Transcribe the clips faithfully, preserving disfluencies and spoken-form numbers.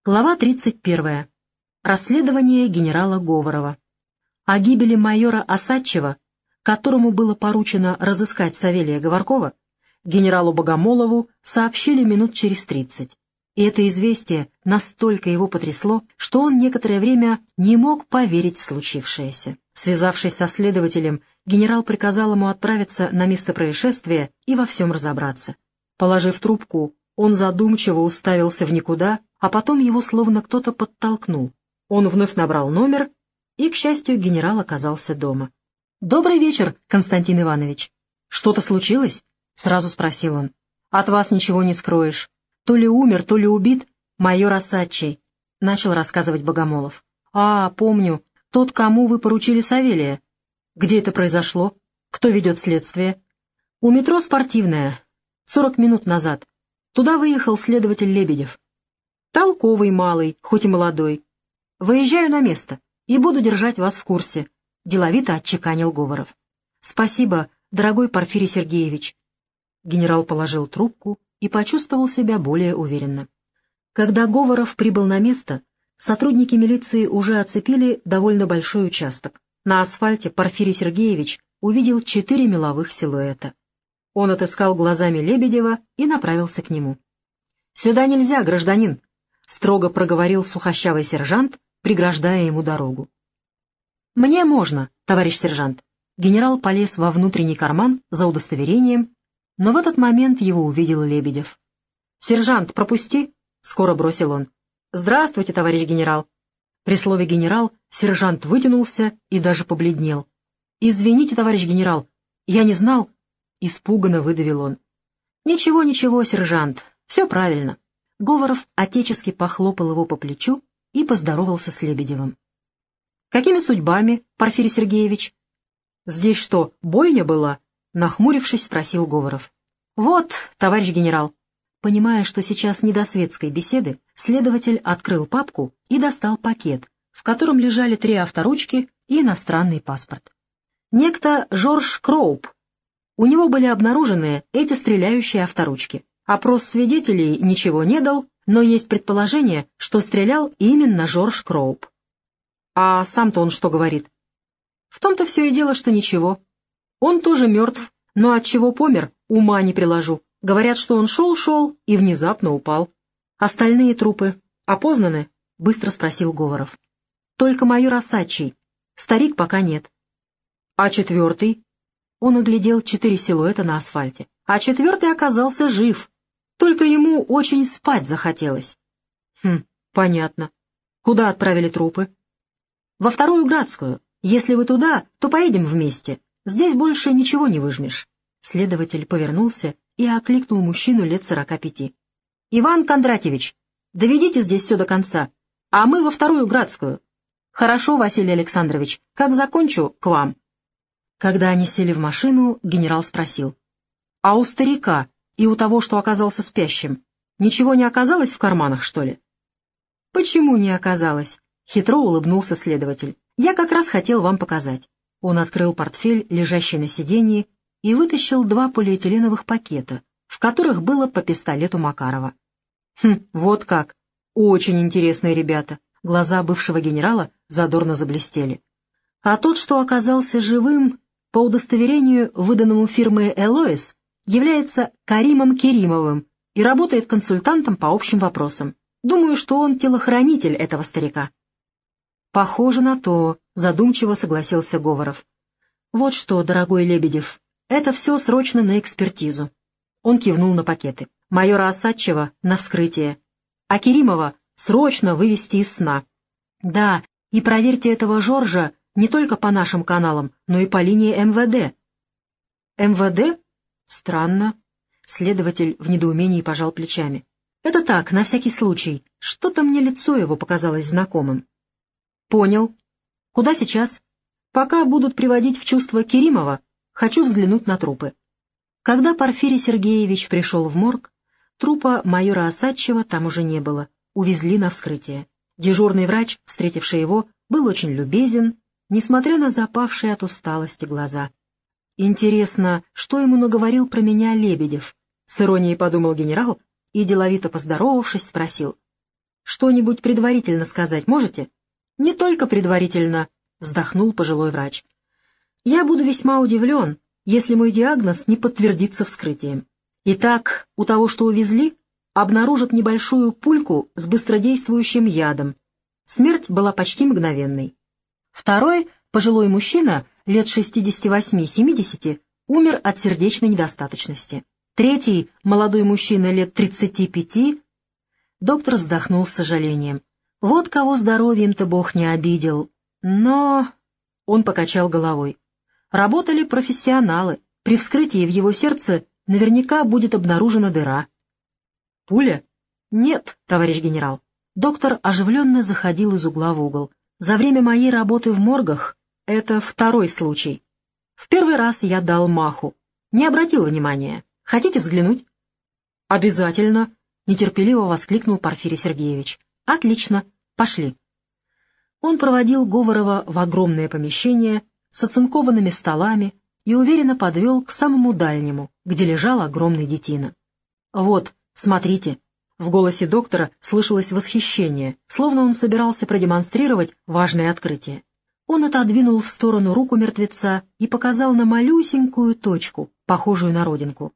Глава тридцать первая. Расследование генерала Говорова. О гибели майора Осадчего, которому было поручено разыскать Савелия Говоркова, генералу Богомолову сообщили минут через тридцать. И это известие настолько его потрясло, что он некоторое время не мог поверить в случившееся. Связавшись со следователем, генерал приказал ему отправиться на место происшествия и во всем разобраться. Положив трубку, он задумчиво уставился в никуда, а потом его словно кто-то подтолкнул. Он вновь набрал номер, и, к счастью, генерал оказался дома. «Добрый вечер, Константин Иванович. Что-то случилось?» — сразу спросил он. «От вас ничего не скроешь. То ли умер, то ли убит майор Осадчий», — начал рассказывать Богомолов. «А, помню, тот, кому вы поручили Савелия. Где это произошло? Кто ведет следствие?» «У метро «Спортивное», сорок минут назад. Туда выехал следователь Лебедев. Толковый малый, хоть и молодой. Выезжаю на место и буду держать вас в курсе», — деловито отчеканил Говоров. «Спасибо, дорогой Порфирий Сергеевич». Генерал положил трубку и почувствовал себя более уверенно. Когда Говоров прибыл на место, сотрудники милиции уже оцепили довольно большой участок. На асфальте Порфирий Сергеевич увидел четыре меловых силуэта. Он отыскал глазами Лебедева и направился к нему. «Сюда нельзя, гражданин», — строго проговорил сухощавый сержант, преграждая ему дорогу. «Мне можно, товарищ сержант». Генерал полез во внутренний карман за удостоверением, но в этот момент его увидел Лебедев. «Сержант, пропусти», — скоро бросил он. «Здравствуйте, товарищ генерал». При слове «генерал» сержант вытянулся и даже побледнел. «Извините, товарищ генерал, я не знал», — испуганно выдавил он. «Ничего, ничего, сержант, все правильно». Говоров отечески похлопал его по плечу и поздоровался с Лебедевым. «Какими судьбами, Порфирий Сергеевич?» «Здесь что, бойня была?» — нахмурившись, спросил Говоров. «Вот, товарищ генерал». Понимая, что сейчас не до светской беседы, следователь открыл папку и достал пакет, в котором лежали три авторучки и иностранный паспорт. Некто Жорж Кроуп. У него были обнаружены эти стреляющие авторучки. Опрос свидетелей ничего не дал, но есть предположение, что стрелял именно Жорж Кроуп. А сам-то он что говорит? В том-то все и дело, что ничего. Он тоже мертв, но от чего помер, ума не приложу. Говорят, что он шел-шел и внезапно упал. Остальные трупы опознаны? — быстро спросил Говоров. Только майор Осадчий. Старик пока нет. А четвертый? Он оглядел четыре силуэта на асфальте. А четвертый оказался жив. Только ему очень спать захотелось. Хм, понятно. Куда отправили трупы? Во вторую Градскую. Если вы туда, то поедем вместе. Здесь больше ничего не выжмешь. Следователь повернулся и окликнул мужчину лет сорока пяти. «Иван Кондратьевич, доведите здесь все до конца, а мы во вторую Градскую». «Хорошо, Василий Александрович, как закончу, к вам». Когда они сели в машину, генерал спросил. «А у старика и у того, что оказался спящим, ничего не оказалось в карманах, что ли?» «Почему не оказалось?» — хитро улыбнулся следователь. «Я как раз хотел вам показать». Он открыл портфель, лежащий на сиденье, и вытащил два полиэтиленовых пакета, в которых было по пистолету Макарова. «Хм, вот как! Очень интересные ребята!» Глаза бывшего генерала задорно заблестели. А тот, что оказался живым, по удостоверению, выданному фирмой «Элоис», является Каримом Керимовым и работает консультантом по общим вопросам. Думаю, что он телохранитель этого старика. «Похоже на то», — задумчиво согласился Говоров. «Вот что, дорогой Лебедев, это все срочно на экспертизу». Он кивнул на пакеты. «Майора Осадчего на вскрытие, а Керимова срочно вывести из сна. Да, и проверьте этого Жоржа не только по нашим каналам, но и по линии эм вэ дэ». «эм вэ дэ? Странно». Следователь в недоумении пожал плечами. «Это так, на всякий случай. Что-то мне лицо его показалось знакомым». «Понял. Куда сейчас?» «Пока будут приводить в чувство Керимова, хочу взглянуть на трупы». Когда Порфирий Сергеевич пришел в морг, трупа майора Осадчего там уже не было, увезли на вскрытие. Дежурный врач, встретивший его, был очень любезен, несмотря на запавшие от усталости глаза. «Интересно, что ему наговорил про меня Лебедев?» — с иронией подумал генерал и, деловито поздоровавшись, спросил. Что-нибудь предварительно сказать можете? Не только предварительно, вздохнул пожилой врач. Я буду весьма удивлен, если мой диагноз не подтвердится вскрытием. Итак, у того, что увезли, обнаружат небольшую пульку с быстродействующим ядом. Смерть была почти мгновенной. Второй, пожилой мужчина, лет шестидесяти восьми-семидесяти, умер от сердечной недостаточности. Третий, молодой мужчина лет тридцати пяти, доктор вздохнул с сожалением. Вот кого здоровьем-то Бог не обидел. Но... Он покачал головой. Работали профессионалы. При вскрытии в его сердце наверняка будет обнаружена дыра. Пуля? Нет, товарищ генерал. Доктор оживленно заходил из угла в угол. За время моей работы в моргах это второй случай. В первый раз я дал маху. Не обратил внимания. Хотите взглянуть? Обязательно, нетерпеливо воскликнул Порфирий Сергеевич. Отлично, пошли. Он проводил Говорова в огромное помещение с оцинкованными столами и уверенно подвел к самому дальнему, где лежал огромный детина. Вот, смотрите. В голосе доктора слышалось восхищение, словно он собирался продемонстрировать важное открытие. Он отодвинул в сторону руку мертвеца и показал на малюсенькую точку, похожую на родинку.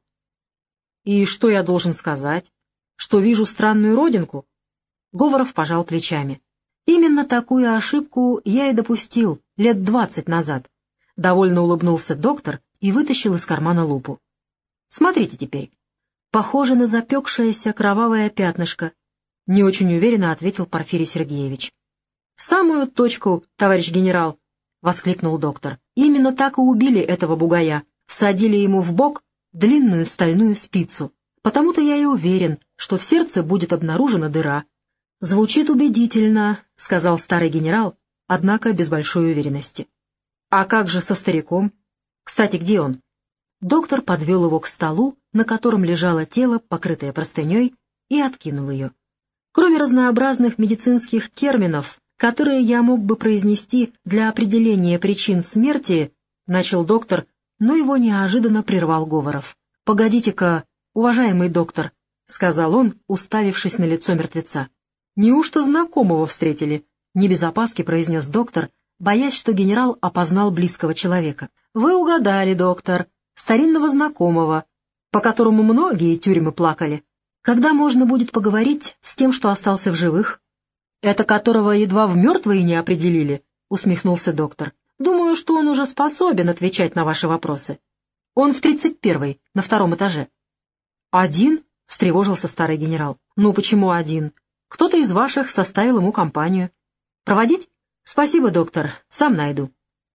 «И что я должен сказать? Что вижу странную родинку?» Говоров пожал плечами. «Именно такую ошибку я и допустил лет двадцать назад». Довольно улыбнулся доктор и вытащил из кармана лупу. «Смотрите теперь. Похоже на запекшееся кровавое пятнышко», — не очень уверенно ответил Порфирий Сергеевич. «В самую точку, товарищ генерал», — воскликнул доктор. «Именно так и убили этого бугая. Всадили ему в бок длинную стальную спицу. Потому-то я и уверен, что в сердце будет обнаружена дыра». «Звучит убедительно», — сказал старый генерал, однако без большой уверенности. «А как же со стариком? Кстати, где он?» Доктор подвел его к столу, на котором лежало тело, покрытое простыней, и откинул ее. Кроме разнообразных медицинских терминов, которые я мог бы произнести для определения причин смерти, начал доктор, но его неожиданно прервал Говоров. «Погодите-ка, уважаемый доктор», — сказал он, уставившись на лицо мертвеца. «Неужто знакомого встретили?» — не без опаски произнес доктор, боясь, что генерал опознал близкого человека. «Вы угадали, доктор. Старинного знакомого, по которому многие тюрьмы плакали. Когда можно будет поговорить с тем, что остался в живых?» «Это которого едва в мертвые не определили», — усмехнулся доктор. «Думаю, что он уже способен отвечать на ваши вопросы. Он в тридцать первой, на втором этаже». «Один?» — встревожился старый генерал. «Ну почему один? Кто-то из ваших составил ему компанию. Проводить? Спасибо, доктор, сам найду».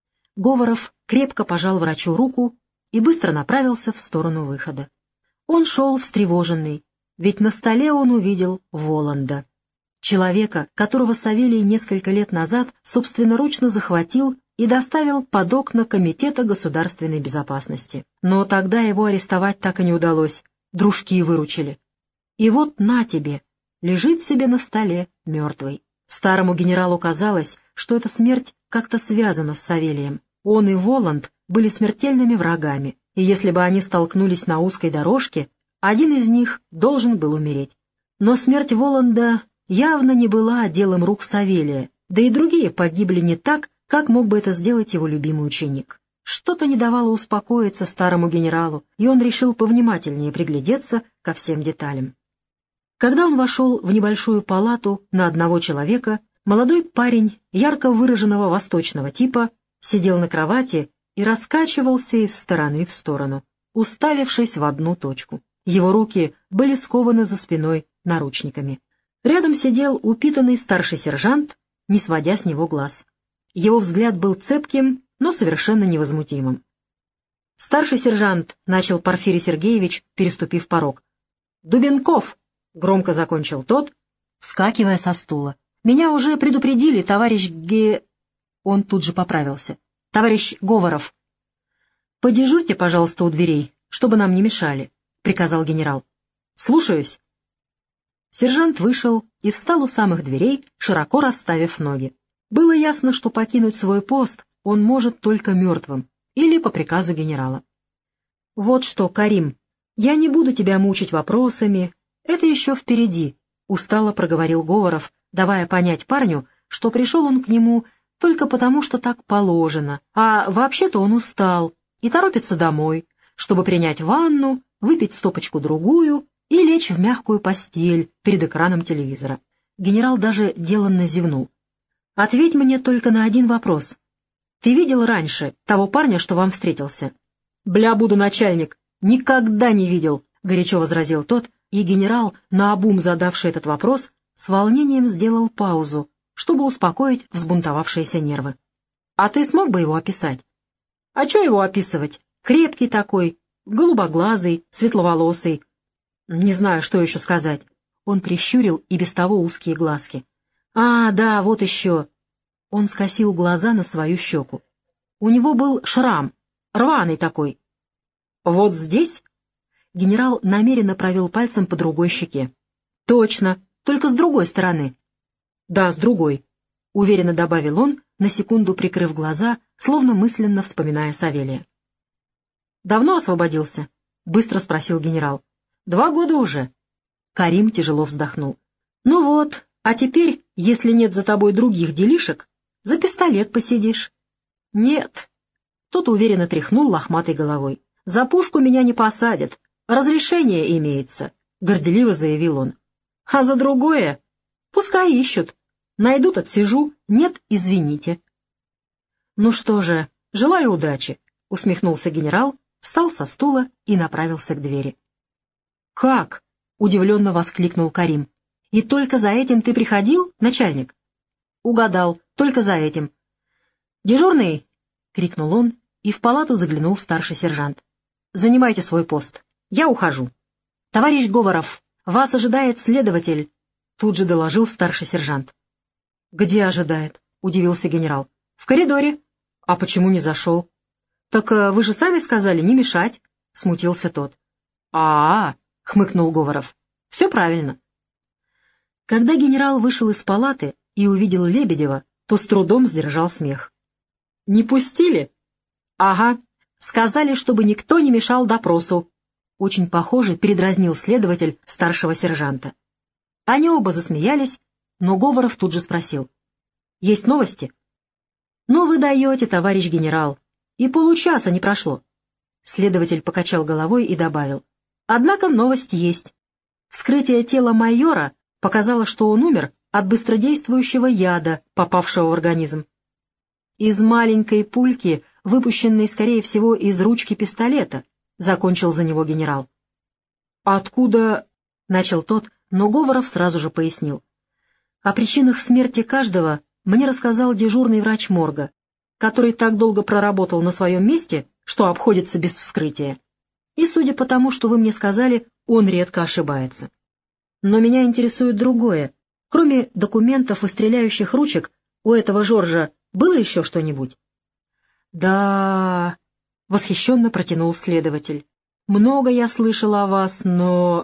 Говоров крепко пожал врачу руку и быстро направился в сторону выхода. Он шел встревоженный, ведь на столе он увидел Воланда. Человека, которого Савелий несколько лет назад собственноручно захватил и доставил под окна Комитета государственной безопасности. Но тогда его арестовать так и не удалось, дружки выручили. И вот на тебе, лежит себе на столе мертвый. Старому генералу казалось, что эта смерть как-то связана с Савелием. Он и Воланд были смертельными врагами, и если бы они столкнулись на узкой дорожке, один из них должен был умереть. Но смерть Воланда явно не была делом рук Савелия, да и другие погибли не так, как мог бы это сделать его любимый ученик. Что-то не давало успокоиться старому генералу, и он решил повнимательнее приглядеться ко всем деталям. Когда он вошел в небольшую палату на одного человека, молодой парень ярко выраженного восточного типа сидел на кровати и раскачивался из стороны в сторону, уставившись в одну точку. Его руки были скованы за спиной наручниками. Рядом сидел упитанный старший сержант, не сводя с него глаз. Его взгляд был цепким, но совершенно невозмутимым. «Старший сержант», — начал Порфирий Сергеевич, переступив порог. «Дубенков», — громко закончил тот, вскакивая со стула. «Меня уже предупредили, товарищ Ге...» Он тут же поправился. «Товарищ Говоров». «Подежурьте, пожалуйста, у дверей, чтобы нам не мешали», — приказал генерал. «Слушаюсь». Сержант вышел и встал у самых дверей, широко расставив ноги. Было ясно, что покинуть свой пост он может только мертвым или по приказу генерала. «Вот что, Карим, я не буду тебя мучить вопросами, это еще впереди», — устало проговорил Говоров, давая понять парню, что пришел он к нему только потому, что так положено, а вообще-то он устал и торопится домой, чтобы принять ванну, выпить стопочку-другую и лечь в мягкую постель перед экраном телевизора. Генерал даже деланно зевнул. «Ответь мне только на один вопрос. Ты видел раньше того парня, что вам встретился?» «Бля, буду начальник. Никогда не видел», — горячо возразил тот, и генерал, наобум задавший этот вопрос, с волнением сделал паузу, чтобы успокоить взбунтовавшиеся нервы. «А ты смог бы его описать?» «А что его описывать? Крепкий такой, голубоглазый, светловолосый. Не знаю, что еще сказать». Он прищурил и без того узкие глазки. «А, да, вот еще». Он скосил глаза на свою щеку. У него был шрам, рваный такой. «Вот здесь?» Генерал намеренно провел пальцем по другой щеке. «Точно, только с другой стороны». «Да, с другой», — уверенно добавил он, на секунду прикрыв глаза, словно мысленно вспоминая Савелия. «Давно освободился?» — быстро спросил генерал. «Два года уже». Карим тяжело вздохнул. «Ну вот, а теперь, если нет за тобой других делишек, за пистолет посидишь». «Нет». Тот уверенно тряхнул лохматой головой. «За пушку меня не посадят. Разрешение имеется», — горделиво заявил он. «А за другое? Пускай ищут. Найдут — отсижу. Нет — извините». «Ну что же, желаю удачи», — усмехнулся генерал, встал со стула и направился к двери. «Как?» — удивленно воскликнул Карим. «И только за этим ты приходил, начальник?» «Угадал, только за этим». «Дежурный!» — крикнул он, и в палату заглянул старший сержант. «Занимайте свой пост. Я ухожу». «Товарищ Говоров, вас ожидает следователь», — тут же доложил старший сержант. «Где ожидает?» — удивился генерал. «В коридоре». «А почему не зашел?» «Так вы же сами сказали не мешать», — смутился тот. «А-а-а», — хмыкнул Говоров. «Все правильно». Когда генерал вышел из палаты и увидел Лебедева, то с трудом сдержал смех. «Не пустили?» «Ага. Сказали, чтобы никто не мешал допросу». Очень похоже передразнил следователь старшего сержанта. Они оба засмеялись, но Говоров тут же спросил. «Есть новости?» «Ну вы даете, товарищ генерал. И получаса не прошло». Следователь покачал головой и добавил. «Однако новость есть. Вскрытие тела майора показало, что он умер от быстродействующего яда, попавшего в организм. Из маленькой пульки, выпущенной, скорее всего, из ручки пистолета», — закончил за него генерал. «Откуда?» — начал тот, но Говоров сразу же пояснил. «О причинах смерти каждого мне рассказал дежурный врач морга, который так долго проработал на своем месте, что обходится без вскрытия. И, судя по тому, что вы мне сказали, он редко ошибается. Но меня интересует другое. Кроме документов и стреляющих ручек, у этого Жоржа было еще что-нибудь?» «Да...» — восхищенно протянул следователь. «Много я слышал о вас, но...»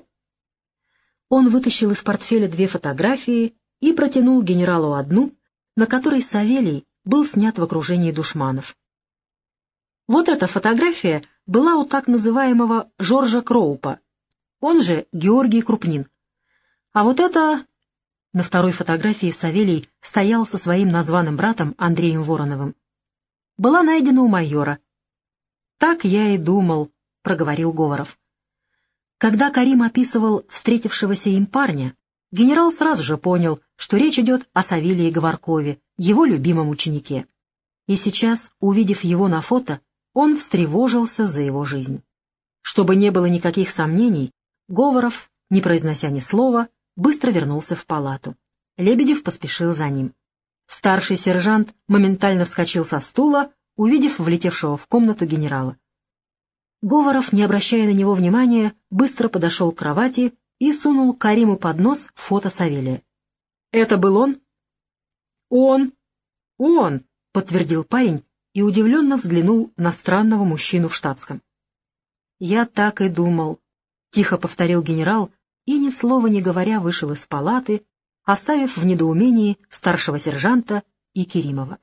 Он вытащил из портфеля две фотографии и протянул генералу одну, на которой Савелий был снят в окружении душманов. Вот эта фотография была у так называемого Жоржа Кроупа, он же Георгий Крупнин. А вот это... На второй фотографии Савелий стоял со своим названным братом Андреем Вороновым. Была найдена у майора. «Так я и думал», — проговорил Говоров. Когда Карим описывал встретившегося им парня, генерал сразу же понял, что речь идет о Савелии Говоркове, его любимом ученике. И сейчас, увидев его на фото, он встревожился за его жизнь. Чтобы не было никаких сомнений, Говоров, не произнося ни слова, быстро вернулся в палату. Лебедев поспешил за ним. Старший сержант моментально вскочил со стула, увидев влетевшего в комнату генерала. Говоров, не обращая на него внимания, быстро подошел к кровати и сунул Кариму под нос фото Савелия. «Это был он?» «Он! Он!» — подтвердил парень и удивленно взглянул на странного мужчину в штатском. «Я так и думал», — тихо повторил генерал и, ни слова не говоря, вышел из палаты, оставив в недоумении старшего сержанта и Керимова.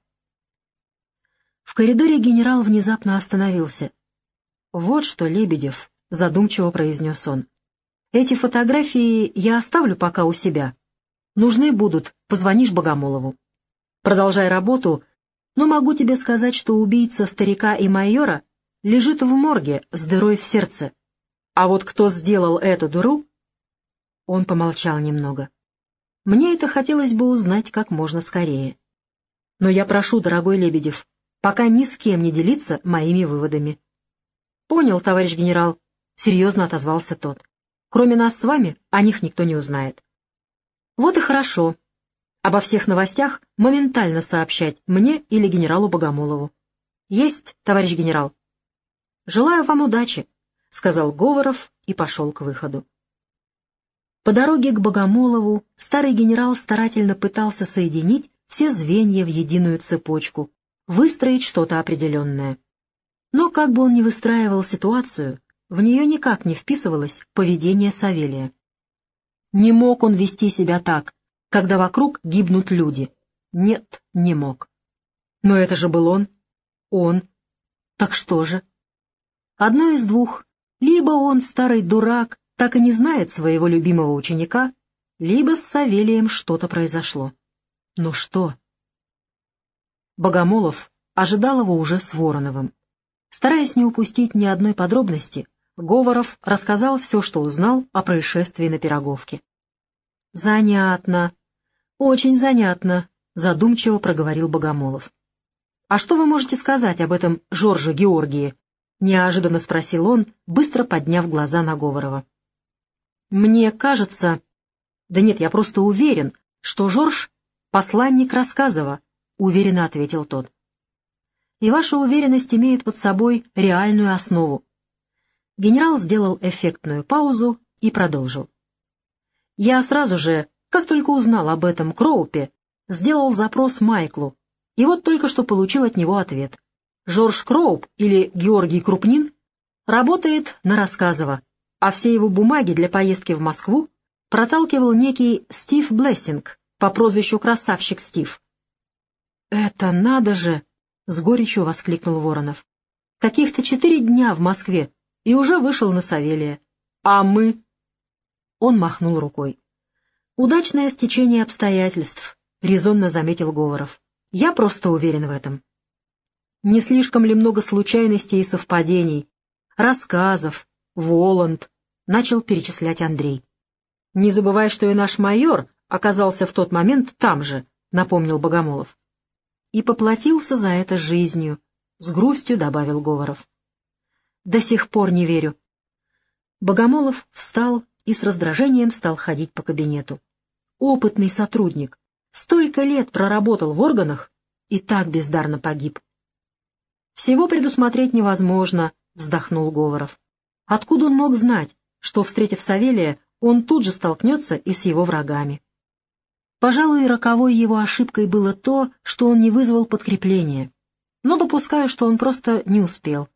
В коридоре генерал внезапно остановился. «Вот что, Лебедев», — задумчиво произнес он, — Эти фотографии я оставлю пока у себя. Нужны будут, позвонишь Богомолову. Продолжай работу, но могу тебе сказать, что убийца старика и майора лежит в морге с дырой в сердце. А вот кто сделал эту дыру...» Он помолчал немного. «Мне это хотелось бы узнать как можно скорее. Но я прошу, дорогой Лебедев, пока ни с кем не делиться моими выводами». «Понял, товарищ генерал», — серьезно отозвался тот. «Кроме нас с вами о них никто не узнает». «Вот и хорошо. Обо всех новостях моментально сообщать мне или генералу Богомолову». «Есть, товарищ генерал». «Желаю вам удачи», — сказал Говоров и пошел к выходу. По дороге к Богомолову старый генерал старательно пытался соединить все звенья в единую цепочку, выстроить что-то определенное. Но как бы он ни выстраивал ситуацию, в нее никак не вписывалось поведение Савелия. Не мог он вести себя так, когда вокруг гибнут люди. Нет, не мог. Но это же был он. Он. Так что же? Одно из двух. Либо он, старый дурак, так и не знает своего любимого ученика, либо с Савелием что-то произошло. Но что? Богомолов ожидал его уже с Вороновым. Стараясь не упустить ни одной подробности, Говоров рассказал все, что узнал о происшествии на Пироговке. «Занятно, очень занятно», — задумчиво проговорил Богомолов. «А что вы можете сказать об этом Жорже Георгии?» — неожиданно спросил он, быстро подняв глаза на Говорова. «Мне кажется... Да нет, я просто уверен, что Жорж — посланник Рассказова», — уверенно ответил тот. «И ваша уверенность имеет под собой реальную основу». Генерал сделал эффектную паузу и продолжил. «Я сразу же, как только узнал об этом Кроупе, сделал запрос Майклу, и вот только что получил от него ответ. Жорж Кроуп, или Георгий Крупнин, работает на Рассказова, а все его бумаги для поездки в Москву проталкивал некий Стив Блессинг по прозвищу Красавчик Стив». «Это надо же!» — с горечью воскликнул Воронов. «Каких-то четыре дня в Москве, и уже вышел на Савелия. А мы...» Он махнул рукой. «Удачное стечение обстоятельств», — резонно заметил Говоров. «Я просто уверен в этом». «Не слишком ли много случайностей и совпадений? Рассказов, Воланд», — начал перечислять Андрей. «Не забывай, что и наш майор оказался в тот момент там же», — напомнил Богомолов. «И поплатился за это жизнью», — с грустью добавил Говоров. «До сих пор не верю». Богомолов встал и с раздражением стал ходить по кабинету. Опытный сотрудник, столько лет проработал в органах и так бездарно погиб. «Всего предусмотреть невозможно», — вздохнул Говоров. «Откуда он мог знать, что, встретив Савелия, он тут же столкнется и с его врагами?» Пожалуй, роковой его ошибкой было то, что он не вызвал подкрепления, но допускаю, что он просто не успел.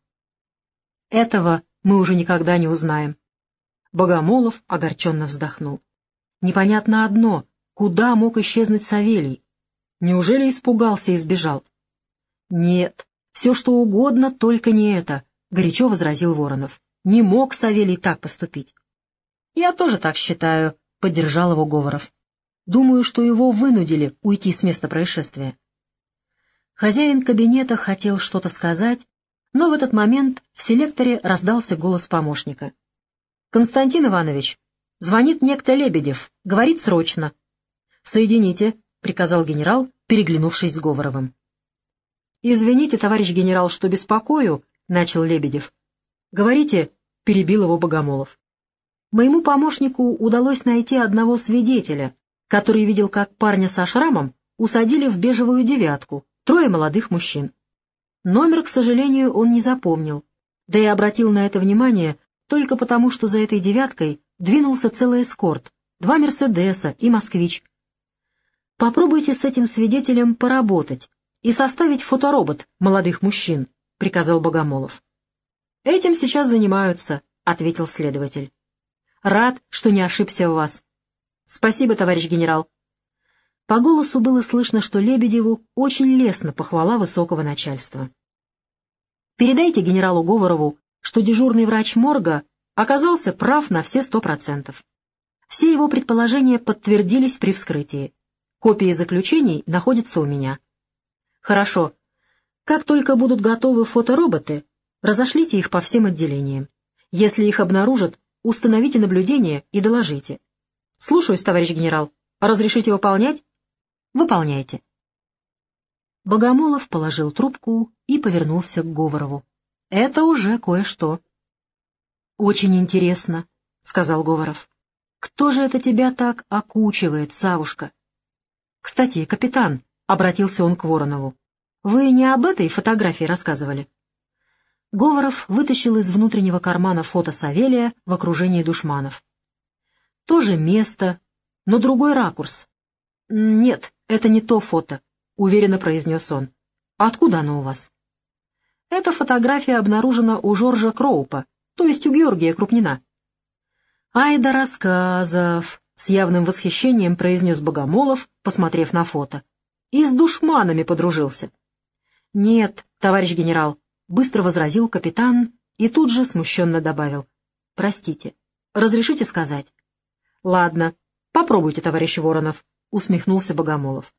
Этого мы уже никогда не узнаем. Богомолов огорченно вздохнул. Непонятно одно, куда мог исчезнуть Савелий? Неужели испугался и сбежал? Нет, все что угодно, только не это, горячо возразил Воронов. Не мог Савелий так поступить. Я тоже так считаю, поддержал его Говоров. Думаю, что его вынудили уйти с места происшествия. Хозяин кабинета хотел что-то сказать, но в этот момент в селекторе раздался голос помощника. «Константин Иванович, звонит некто Лебедев, говорит срочно». «Соедините», — приказал генерал, переглянувшись с Говоровым. «Извините, товарищ генерал, что беспокою», — начал Лебедев. «Говорите», — перебил его Богомолов. «Моему помощнику удалось найти одного свидетеля, который видел, как парня со шрамом усадили в бежевую девятку, трое молодых мужчин. Номер, к сожалению, он не запомнил, да и обратил на это внимание только потому, что за этой девяткой двинулся целый эскорт, два «Мерседеса» и «Москвич». «Попробуйте с этим свидетелем поработать и составить фоторобот молодых мужчин», — приказал Богомолов. «Этим сейчас занимаются», — ответил следователь. «Рад, что не ошибся в вас». «Спасибо, товарищ генерал». По голосу было слышно, что Лебедеву очень лестна похвала высокого начальства. «Передайте генералу Говорову, что дежурный врач морга оказался прав на все сто процентов. Все его предположения подтвердились при вскрытии. Копии заключений находятся у меня. Хорошо. Как только будут готовы фотороботы, разошлите их по всем отделениям. Если их обнаружат, установите наблюдение и доложите. Слушаюсь, товарищ генерал. Разрешите выполнять? Выполняйте. Богомолов положил трубку и повернулся к Говорову. Это уже кое-что. Очень интересно, сказал Говоров. Кто же это тебя так окучивает, Савушка? Кстати, капитан, обратился он к Воронову, вы не об этой фотографии рассказывали? Говоров вытащил из внутреннего кармана фото Савелия в окружении душманов. То же место, но другой ракурс. Нет, это не то фото, уверенно произнес он. Откуда оно у вас? Эта фотография обнаружена у Жоржа Кроупа, то есть у Георгия Крупнина. «Ай да рассказов!» — с явным восхищением произнес Богомолов, посмотрев на фото. «И с душманами подружился». «Нет, товарищ генерал», — быстро возразил капитан и тут же смущенно добавил. «Простите, разрешите сказать?» «Ладно, попробуйте, товарищ Воронов», — усмехнулся Богомолов.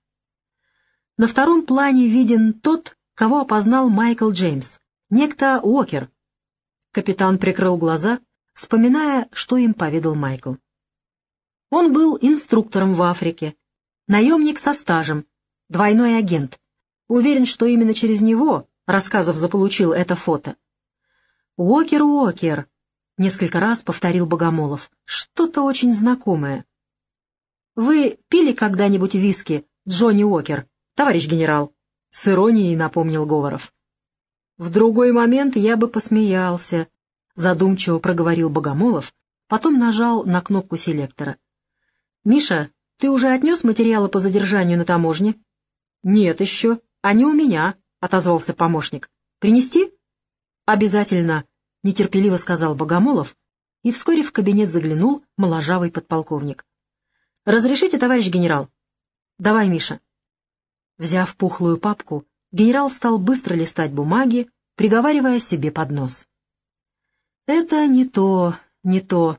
На втором плане виден тот, кого опознал Майкл Джеймс, некто Уокер. Капитан прикрыл глаза, вспоминая, что им поведал Майкл. Он был инструктором в Африке, наемник со стажем, двойной агент. Уверен, что именно через него Рассказов заполучил это фото. «Уокер, Уокер», — несколько раз повторил Богомолов, — «что-то очень знакомое». «Вы пили когда-нибудь виски, Джонни Уокер, товарищ генерал?» — с иронией напомнил Говоров. «В другой момент я бы посмеялся», — задумчиво проговорил Богомолов, потом нажал на кнопку селектора. «Миша, ты уже отнес материалы по задержанию на таможне?» «Нет еще, они у меня», — отозвался помощник. «Принести?» «Обязательно», — нетерпеливо сказал Богомолов, и вскоре в кабинет заглянул моложавый подполковник. «Разрешите, товарищ генерал?» «Давай, Миша». Взяв пухлую папку, генерал стал быстро листать бумаги, приговаривая себе под нос. «Это не то, не то.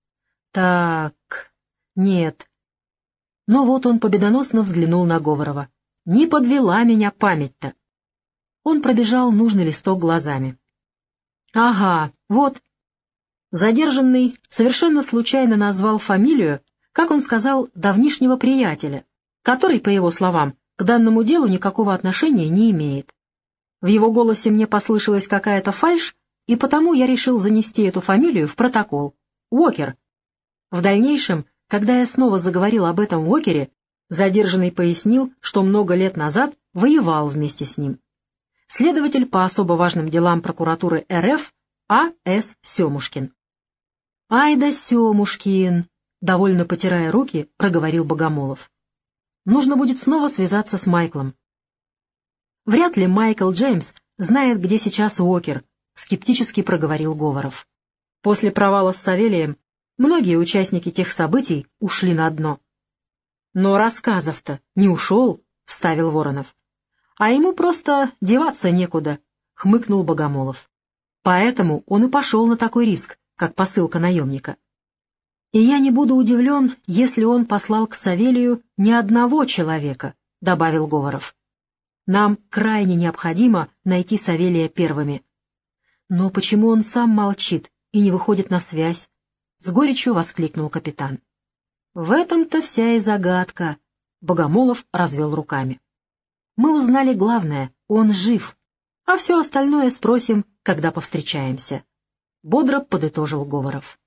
Так, нет». Но вот он победоносно взглянул на Говорова. «Не подвела меня память-то». Он пробежал нужный листок глазами. «Ага, вот». Задержанный совершенно случайно назвал фамилию, как он сказал, давнишнего приятеля, который, по его словам, к данному делу никакого отношения не имеет. В его голосе мне послышалась какая-то фальшь, и потому я решил занести эту фамилию в протокол. Уокер. В дальнейшем, когда я снова заговорил об этом Уокере, задержанный пояснил, что много лет назад воевал вместе с ним. Следователь по особо важным делам прокуратуры эр эф А С Семушкин. «Ай да Семушкин!» — довольно потирая руки, проговорил Богомолов. «Нужно будет снова связаться с Майклом». «Вряд ли Майкл Джеймс знает, где сейчас Уокер», — скептически проговорил Говоров. «После провала с Савелием многие участники тех событий ушли на дно». «Но Рассказов-то не ушел», — вставил Воронов. «А ему просто деваться некуда», — хмыкнул Богомолов. «Поэтому он и пошел на такой риск, как посылка наемника. И я не буду удивлен, если он послал к Савелию не одного человека», — добавил Говоров. «Нам крайне необходимо найти Савелия первыми». «Но почему он сам молчит и не выходит на связь?» — с горечью воскликнул капитан. «В этом-то вся и загадка», — Богомолов развел руками. «Мы узнали главное — он жив, а все остальное спросим, когда повстречаемся», — бодро подытожил Говоров.